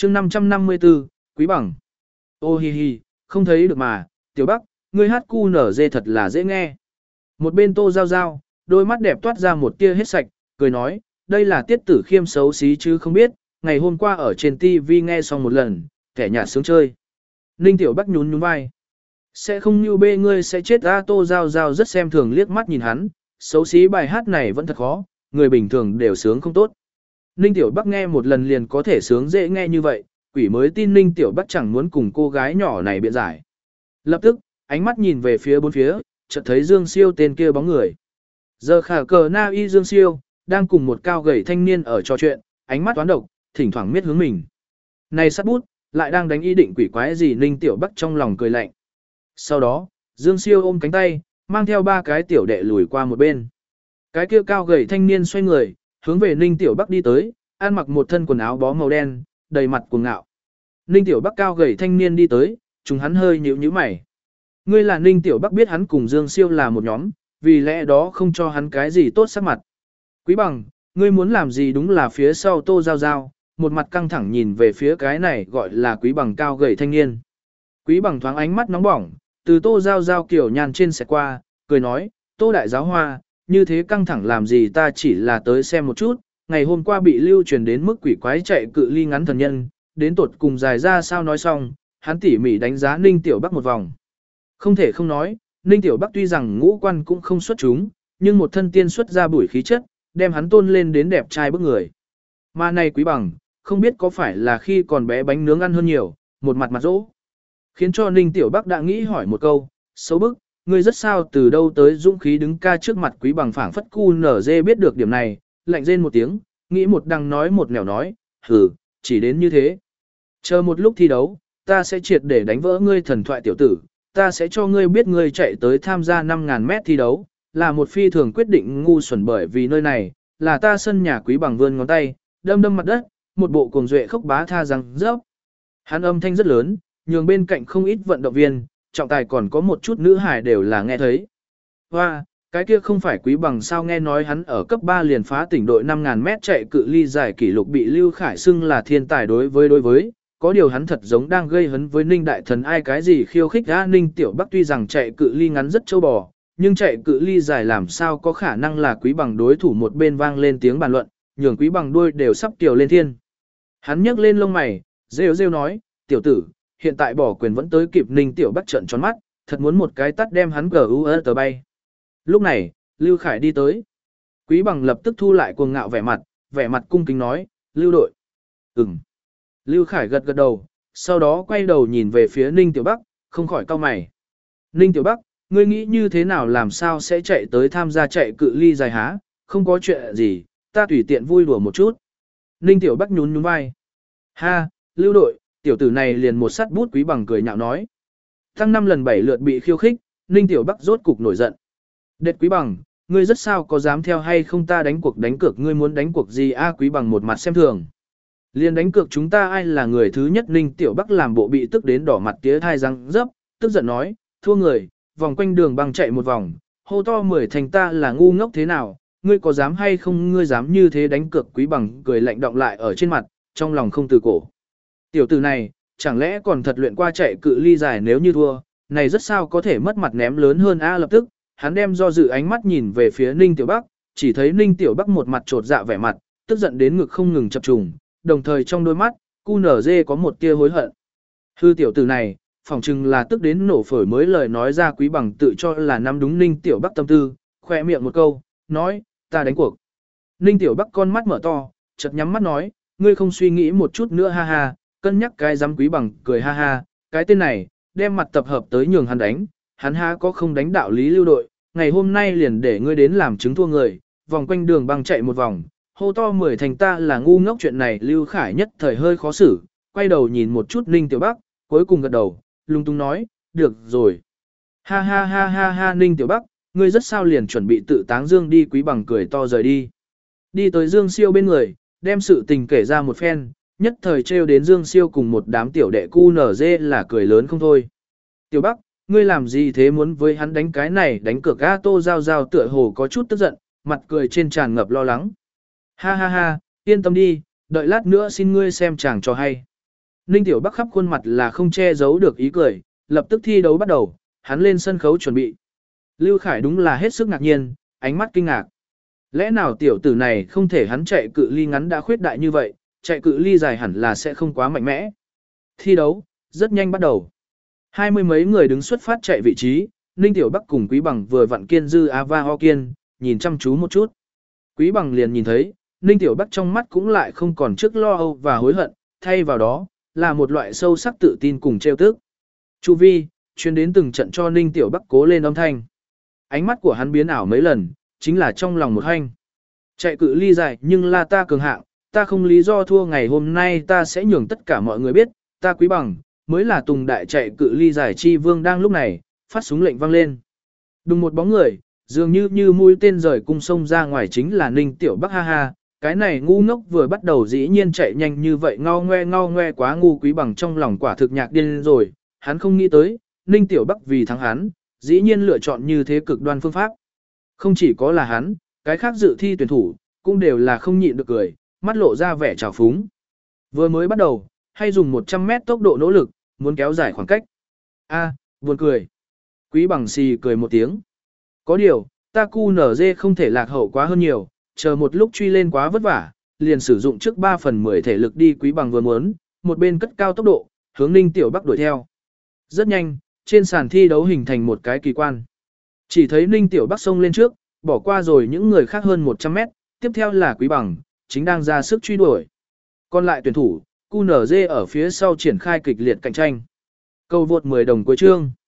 chương 554, Quý Bằng. Ô hi hi, không thấy được mà, Tiểu Bắc, ngươi hát cu nở dê thật là dễ nghe. Một bên Tô Giao Giao, đôi mắt đẹp toát ra một tia hết sạch, cười nói, đây là Tiết Tử Khiêm xấu xí chứ không biết, ngày hôm qua ở trên TV nghe xong một lần, kẻ nhạt sướng chơi. Ninh Tiểu Bắc nhún nhún vai. Sẽ không như bê ngươi sẽ chết ra. Tô Giao Giao rất xem thường liếc mắt nhìn hắn, xấu xí bài hát này vẫn thật khó, người bình thường đều sướng không tốt. Ninh Tiểu Bắc nghe một lần liền có thể sướng dễ nghe như vậy, quỷ mới tin Ninh Tiểu Bắc chẳng muốn cùng cô gái nhỏ này biện giải. Lập tức, ánh mắt nhìn về phía bốn phía, chợt thấy Dương Siêu tên kia bóng người. Giờ khả cờ na y Dương Siêu, đang cùng một cao gầy thanh niên ở trò chuyện, ánh mắt toán độc, thỉnh thoảng miết hướng mình. Này sát bút, lại đang đánh ý định quỷ quái gì Ninh Tiểu Bắc trong lòng cười lạnh. Sau đó, Dương Siêu ôm cánh tay, mang theo ba cái tiểu đệ lùi qua một bên. Cái kia cao gầy thanh niên xoay người, hướng về Ninh Tiểu Bắc đi tới, ăn mặc một thân quần áo bó màu đen, đầy mặt cuồng ngạo. Ninh Tiểu Bắc cao gầy thanh niên đi tới, chúng hắn hơi nhíu nhíu mày. Ngươi là Ninh Tiểu Bắc biết hắn cùng Dương Siêu là một nhóm, vì lẽ đó không cho hắn cái gì tốt sắc mặt. Quý Bằng, ngươi muốn làm gì đúng là phía sau Tô Giao Giao, một mặt căng thẳng nhìn về phía cái này gọi là Quý Bằng cao gầy thanh niên. Quý Bằng thoáng ánh mắt nóng bỏng, từ Tô Giao Giao kiểu nhàn trên xẹt qua, cười nói, Tô Đại Giáo Hoa, như thế căng thẳng làm gì ta chỉ là tới xem một chút, ngày hôm qua bị lưu truyền đến mức quỷ quái chạy cự ly ngắn thần nhân, đến tột cùng dài ra sao nói xong, hắn tỉ mỉ đánh giá Ninh Tiểu Bắc một vòng. Không thể không nói, Ninh Tiểu Bắc tuy rằng ngũ quan cũng không xuất chúng, nhưng một thân tiên xuất ra bùi khí chất, đem hắn tôn lên đến đẹp trai bức người. Mà này Quý Bằng, không biết có phải là khi còn bé bánh nướng ăn hơn nhiều, một mặt mặt dỗ. Khiến cho Ninh Tiểu Bắc đã nghĩ hỏi một câu, xấu bức, ngươi rất sao từ đâu tới dũng khí đứng ca trước mặt Quý Bằng phảng phất cu nở dê biết được điểm này, lạnh rên một tiếng, nghĩ một đằng nói một nẻo nói, hừ, chỉ đến như thế. Chờ một lúc thi đấu, ta sẽ triệt để đánh vỡ ngươi thần thoại tiểu tử, ta sẽ cho ngươi biết ngươi chạy tới tham gia 5.000 mét thi đấu, là một phi thường quyết định ngu xuẩn bởi vì nơi này, là ta sân nhà Quý Bằng vươn ngón tay, đâm đâm mặt đất, một bộ cuồng duệ khốc bá tha răng rớp. Hắn âm thanh rất lớn, nhường bên cạnh không ít vận động viên, trọng tài còn có một chút nữ hải đều là nghe thấy. Hoa, cái kia không phải Quý Bằng sao nghe nói hắn ở cấp 3 liền phá tỉnh đội 5.000 mét chạy cự ly giải kỷ lục bị Lưu Khải xưng là thiên tài đối với, có điều hắn thật giống đang gây hấn với Ninh Đại Thần ai cái gì khiêu khích ra Ninh Tiểu Bắc tuy rằng chạy cự ly ngắn rất châu bò, nhưng chạy cự ly dài làm sao có khả năng là Quý Bằng đối thủ một bên vang lên tiếng bàn luận, nhường Quý Bằng đuôi đều sắp tiểu lên thiên. Hắn nhấc lên lông mày, rêu rêu nói, tiểu tử, hiện tại bỏ quyền vẫn tới kịp Ninh Tiểu Bắc trợn tròn mắt, thật muốn một cái tắt đem hắn tờ bay. Lúc này, Lưu Khải đi tới. Quý Bằng lập tức thu lại cuồng ngạo vẻ mặt cung kính nói, Lưu đội. Ừm. Lưu Khải gật gật đầu, sau đó quay đầu nhìn về phía Ninh Tiểu Bắc, không khỏi cau mày. Ninh Tiểu Bắc, ngươi nghĩ như thế nào làm sao sẽ chạy tới tham gia chạy cự ly dài há, không có chuyện gì, ta tùy tiện vui đùa một chút. Ninh Tiểu Bắc nhún nhún vai. Ha, Lưu đội, tiểu tử này liền một sắt bút Quý Bằng cười nhạo nói. Tăng 5 lần 7 lượt bị khiêu khích, Ninh Tiểu Bắc rốt cục nổi giận. Đệt Quý Bằng, ngươi rất sao có dám theo hay không ta đánh cuộc đánh cược ngươi muốn đánh cuộc gì a Quý Bằng một mặt xem thường. Liên đánh cược chúng ta ai là người thứ nhất Ninh Tiểu Bắc làm bộ bị tức đến đỏ mặt tía thai răng rớp, tức giận nói, thua người, vòng quanh đường băng chạy một vòng, hô to 10 thành ta là ngu ngốc thế nào, ngươi có dám hay không ngươi dám như thế đánh cược Quý Bằng cười lạnh động lại ở trên mặt, trong lòng không từ cổ. Tiểu tử này, chẳng lẽ còn thật luyện qua chạy cự ly dài nếu như thua, này rất sao có thể mất mặt ném lớn hơn a lập tức, hắn đem do dự ánh mắt nhìn về phía Ninh Tiểu Bắc, chỉ thấy Ninh Tiểu Bắc một mặt trột dạ vẻ mặt, tức giận đến ngực không ngừng chập trùng, đồng thời trong đôi mắt, QNZ có một tia hối hận. Hư tiểu tử này, phỏng chừng là tức đến nổ phổi mới lời nói ra Quý Bằng tự cho là nắm đúng Ninh Tiểu Bắc tâm tư, khoe miệng một câu, nói, ta đánh cuộc. Ninh Tiểu Bắc con mắt mở to, chợt nhắm mắt nói, ngươi không suy nghĩ một chút nữa ha ha, cân nhắc cái dám Quý Bằng cười ha ha, cái tên này, đem mặt tập hợp tới nhường hắn đánh, hắn há có không đánh đạo lý Lưu đội, ngày hôm nay liền để ngươi đến làm chứng thua người, vòng quanh đường băng chạy một vòng, hô to 10 thành ta là ngu ngốc chuyện này Lưu Khải nhất thời hơi khó xử, quay đầu nhìn một chút Ninh Tiểu Bắc, cuối cùng gật đầu, lung tung nói, được rồi. Ha ha ha ha ha Ninh Tiểu Bắc, ngươi rất sao liền chuẩn bị tự táng Dương đi Quý Bằng cười to rời đi. Đi tới Dương Siêu bên người, đem sự tình kể ra một phen, nhất thời trêu đến Dương Siêu cùng một đám tiểu đệ cu nở dê là cười lớn không thôi. Tiểu Bắc, ngươi làm gì thế muốn với hắn đánh cái này đánh cược a Tô Giao Giao tựa hồ có chút tức giận, mặt cười trên tràn ngập lo lắng. Ha ha ha, yên tâm đi, đợi lát nữa xin ngươi xem chàng cho hay. Ninh Tiểu Bắc khắp khuôn mặt là không che giấu được ý cười, lập tức thi đấu bắt đầu, hắn lên sân khấu chuẩn bị. Lưu Khải đúng là hết sức ngạc nhiên, ánh mắt kinh ngạc. Lẽ nào tiểu tử này không thể hắn chạy cự ly ngắn đã khuyết đại như vậy, chạy cự ly dài hẳn là sẽ không quá mạnh mẽ. Thi đấu, rất nhanh bắt đầu. 20 mấy người đứng xuất phát chạy vị trí, Ninh Tiểu Bắc cùng Quý Bằng vừa vặn kiên dư Ava Ho Kiên, nhìn chăm chú một chút. Quý Bằng liền nhìn thấy, Ninh Tiểu Bắc trong mắt cũng lại không còn trước lo âu và hối hận, thay vào đó, là một loại sâu sắc tự tin cùng trêu tức. Chu vi, chuyên đến từng trận cho Ninh Tiểu Bắc cố lên âm thanh. Ánh mắt của hắn biến ảo mấy lần, chính là trong lòng một hanh. Chạy cự ly dài nhưng là ta cường hạng, ta không lý do thua ngày hôm nay ta sẽ nhường tất cả mọi người biết, ta Quý Bằng, mới là Tùng đại chạy cự ly giải chi vương đang lúc này, phát súng lệnh vang lên. Đùng một bóng người, dường như mũi tên rời cung sông ra ngoài chính là Ninh Tiểu Bắc ha ha, cái này ngu ngốc vừa bắt đầu dĩ nhiên chạy nhanh như vậy ngao ngoe quá ngu. Quý Bằng trong lòng quả thực nhạc điên rồi, hắn không nghĩ tới, Ninh Tiểu Bắc vì thắng hắn, dĩ nhiên lựa chọn như thế cực đoan phương pháp. Không chỉ có là hắn, cái khác dự thi tuyển thủ, cũng đều là không nhịn được cười, mắt lộ ra vẻ trào phúng. Vừa mới bắt đầu, hay dùng 100 mét tốc độ nỗ lực, muốn kéo dài khoảng cách. Buồn cười. Quý Bằng xì cười một tiếng. Có điều, ta QNZ không thể lạc hậu quá hơn nhiều, chờ một lúc truy lên quá vất vả, liền sử dụng trước 3/10 thể lực đi. Quý Bằng vừa muốn, một bên cất cao tốc độ, hướng Ninh Tiểu Bắc đuổi theo. Rất nhanh, trên sàn thi đấu hình thành một cái kỳ quan. Chỉ thấy Ninh Tiểu Bắc xông lên trước, bỏ qua rồi những người khác hơn 100 mét, tiếp theo là Quý Bằng, chính đang ra sức truy đuổi. Còn lại tuyển thủ, QNZ ở phía sau triển khai kịch liệt cạnh tranh. Cầu vượt 10 đồng cuối chương.